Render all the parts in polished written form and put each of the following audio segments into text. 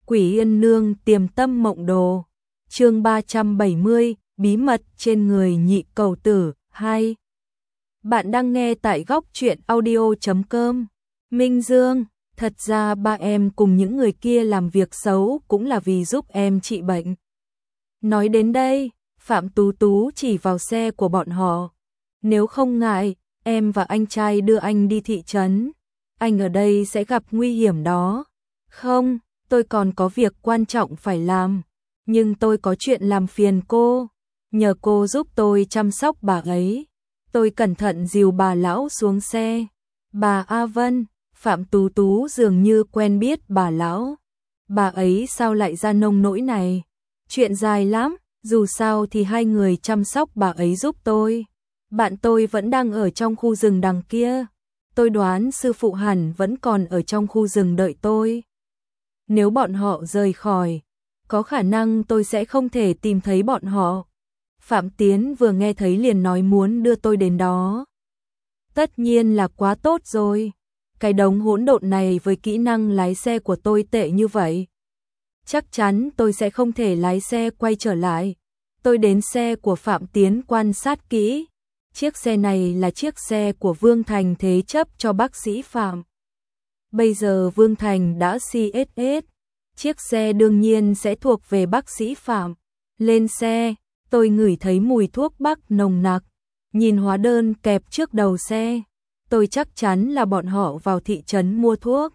Quỷ Yên Nương Tiềm Tâm Mộng Đồ. Chương 370, bí mật trên người Nhị Cẩu Tử 2. Bạn đang nghe tại góc truyện audio.com. Minh Dương, thật ra ba em cùng những người kia làm việc xấu cũng là vì giúp em trị bệnh. Nói đến đây, Phạm Tú Tú chỉ vào xe của bọn họ. Nếu không ngại, em và anh trai đưa anh đi thị trấn. Anh ở đây sẽ gặp nguy hiểm đó. Không, tôi còn có việc quan trọng phải làm. Nhưng tôi có chuyện làm phiền cô. Nhờ cô giúp tôi chăm sóc bà ấy. Tôi cẩn thận dìu bà lão xuống xe. Bà A Vân, Phạm Tú Tú dường như quen biết bà lão. Bà ấy sao lại ra nông nỗi này? Chuyện dài lắm, dù sao thì hai người chăm sóc bà ấy giúp tôi. Bạn tôi vẫn đang ở trong khu rừng đằng kia. Tôi đoán sư phụ hẳn vẫn còn ở trong khu rừng đợi tôi. Nếu bọn họ rời khỏi, có khả năng tôi sẽ không thể tìm thấy bọn họ. Phạm Tiến vừa nghe thấy liền nói muốn đưa tôi đến đó. Tất nhiên là quá tốt rồi. Cái đống hỗn độn này với kỹ năng lái xe của tôi tệ như vậy. Chắc chắn tôi sẽ không thể lái xe quay trở lại. Tôi đến xe của Phạm Tiến quan sát kỹ. Chiếc xe này là chiếc xe của Vương Thành thế chấp cho bác sĩ Phạm. Bây giờ Vương Thành đã CSS. Chiếc xe đương nhiên sẽ thuộc về bác sĩ Phạm. Lên xe, tôi ngửi thấy mùi thuốc bắc nồng nặc. Nhìn hóa đơn kẹp trước đầu xe. Tôi chắc chắn là bọn họ vào thị trấn mua thuốc.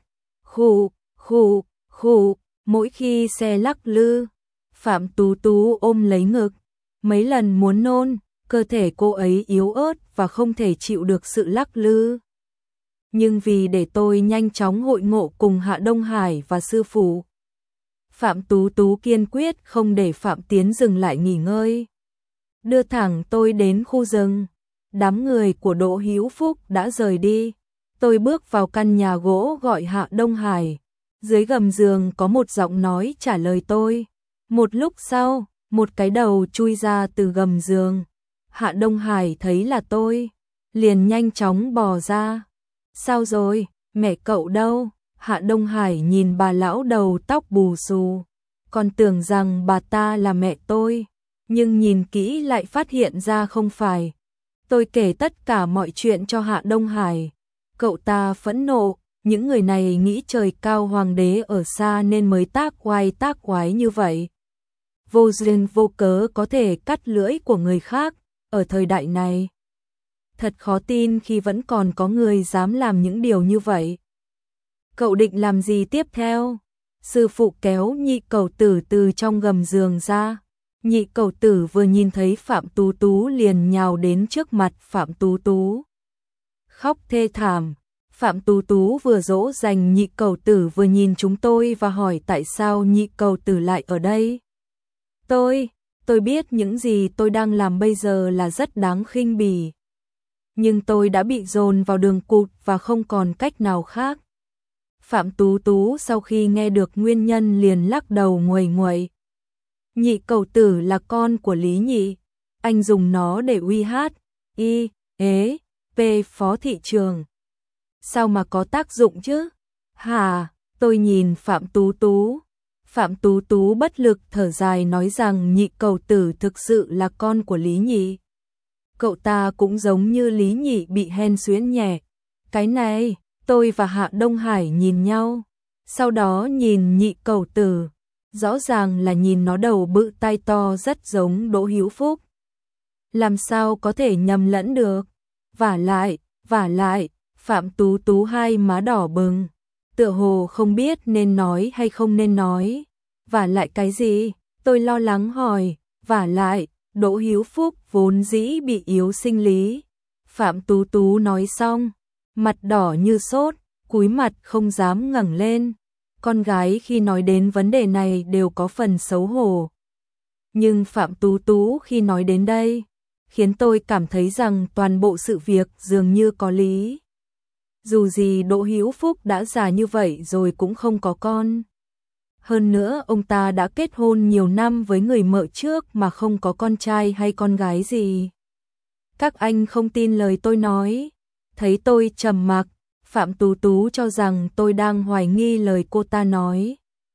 Khụ, mỗi khi xe lắc lư. Phạm Tú Tú ôm lấy ngực. Mấy lần muốn nôn, cơ thể cô ấy yếu ớt và không thể chịu được sự lắc lư. Nhưng vì để tôi nhanh chóng hội ngộ cùng Hạ Đông Hải và sư phụ, Phạm Tú Tú kiên quyết không để Phạm Tiến dừng lại nghỉ ngơi. Đưa thẳng tôi đến khu rừng. Đám người của Đỗ Hữu Phúc đã rời đi. Tôi bước vào căn nhà gỗ gọi Hạ Đông Hải. Dưới gầm giường có một giọng nói trả lời tôi. Một lúc sau, một cái đầu chui ra từ gầm giường. Hạ Đông Hải thấy là tôi, liền nhanh chóng bò ra. Sao rồi, mẹ cậu đâu? Hạ Đông Hải nhìn bà lão đầu tóc bù xù. Còn tưởng rằng bà ta là mẹ tôi, nhưng nhìn kỹ lại phát hiện ra không phải. Tôi kể tất cả mọi chuyện cho Hạ Đông Hải. Cậu ta phẫn nộ, những người này nghĩ trời cao hoàng đế ở xa nên mới tác oai như vậy. Vô duyên vô cớ có thể cắt lưỡi của người khác, ở thời đại này. Thật khó tin khi vẫn còn có người dám làm những điều như vậy. Cậu định làm gì tiếp theo? Sư phụ kéo Nhị Cẩu Tử từ trong gầm giường ra. Nhị Cẩu Tử vừa nhìn thấy Phạm Tú Tú liền nhào đến trước mặt Phạm Tú Tú. Khóc thê thảm. Phạm Tú Tú vừa dỗ dành Nhị Cẩu Tử vừa nhìn chúng tôi và hỏi tại sao Nhị Cẩu Tử lại ở đây. Tôi biết những gì tôi đang làm bây giờ là rất đáng khinh bỉ. Nhưng tôi đã bị dồn vào đường cụt và không còn cách nào khác. Phạm Tú Tú sau khi nghe được nguyên nhân liền lắc đầu nguầy nguậy. Nhị Cẩu Tử là con của Lý Nhị. Anh dùng nó để uy hát, phó thị trường. Sao mà có tác dụng chứ? Hả? Tôi nhìn Phạm Tú Tú. Phạm Tú Tú bất lực thở dài nói rằng Nhị Cẩu Tử thực sự là con của Lý Nhị. Cậu ta cũng giống như Lý Nhị bị hen suyễn nhẹ. Cái này, tôi và Hạ Đông Hải nhìn nhau. Sau đó nhìn Nhị Cẩu Tử. Rõ ràng là nhìn nó đầu bự tai to rất giống Đỗ Hữu Phúc. Làm sao có thể nhầm lẫn được? Vả lại, Phạm Tú Tú hai má đỏ bừng. Tựa hồ không biết nên nói hay không nên nói. Vả lại cái gì? Tôi lo lắng hỏi. Vả lại, Đỗ Hữu Phúc vốn dĩ bị yếu sinh lý. Phạm Tú Tú nói xong, mặt đỏ như sốt, cúi mặt không dám ngẩng lên. Con gái khi nói đến vấn đề này đều có phần xấu hổ. Nhưng Phạm Tú Tú khi nói đến đây, khiến tôi cảm thấy rằng toàn bộ sự việc dường như có lý. Dù gì Đỗ Hữu Phúc đã già như vậy rồi cũng không có con. Hơn nữa ông ta đã kết hôn nhiều năm với người mợ trước mà không có con trai hay con gái gì. Các anh không tin lời tôi nói. Thấy tôi trầm mặc, Phạm Tú Tú cho rằng tôi đang hoài nghi lời cô ta nói.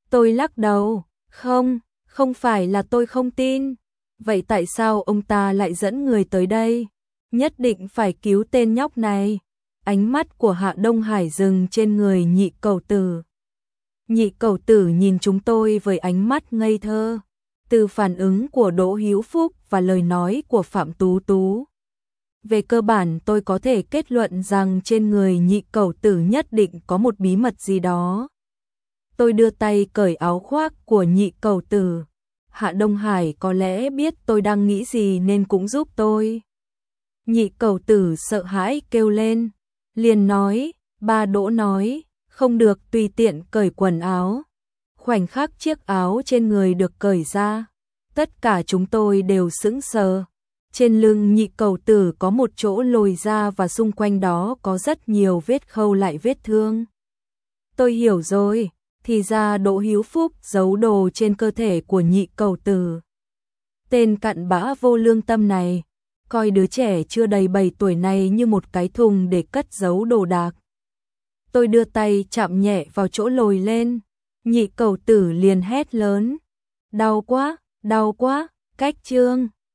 Tôi lắc đầu, không, không phải là tôi không tin. Vậy tại sao ông ta lại dẫn người tới đây? Nhất định phải cứu tên nhóc này. Ánh mắt của Hạ Đông Hải dừng trên người Nhị Cẩu Tử. Nhị Cẩu Tử nhìn chúng tôi với ánh mắt ngây thơ. Từ phản ứng của Đỗ Hữu Phúc và lời nói của Phạm Tú Tú, về cơ bản tôi có thể kết luận rằng trên người Nhị Cẩu Tử nhất định có một bí mật gì đó. Tôi đưa tay cởi áo khoác của Nhị Cẩu Tử. Hạ Đông Hải có lẽ biết tôi đang nghĩ gì nên cũng giúp tôi. Nhị Cẩu Tử sợ hãi kêu lên, liền nói, ba Đỗ nói, không được tùy tiện cởi quần áo. Khoảnh khắc chiếc áo trên người được cởi ra, tất cả chúng tôi đều sững sờ. Trên lưng Nhị Cẩu Tử có một chỗ lồi ra và xung quanh đó có rất nhiều vết khâu lại vết thương. Tôi hiểu rồi, thì ra Đỗ Hữu Phúc giấu đồ trên cơ thể của Nhị Cẩu Tử. Tên cặn bã vô lương tâm này, coi đứa trẻ chưa đầy 7 tuổi này như một cái thùng để cất giấu đồ đạc. Tôi đưa tay chạm nhẹ vào chỗ lồi lên, Nhị Cẩu Tử liền hét lớn, đau quá, cách Trương.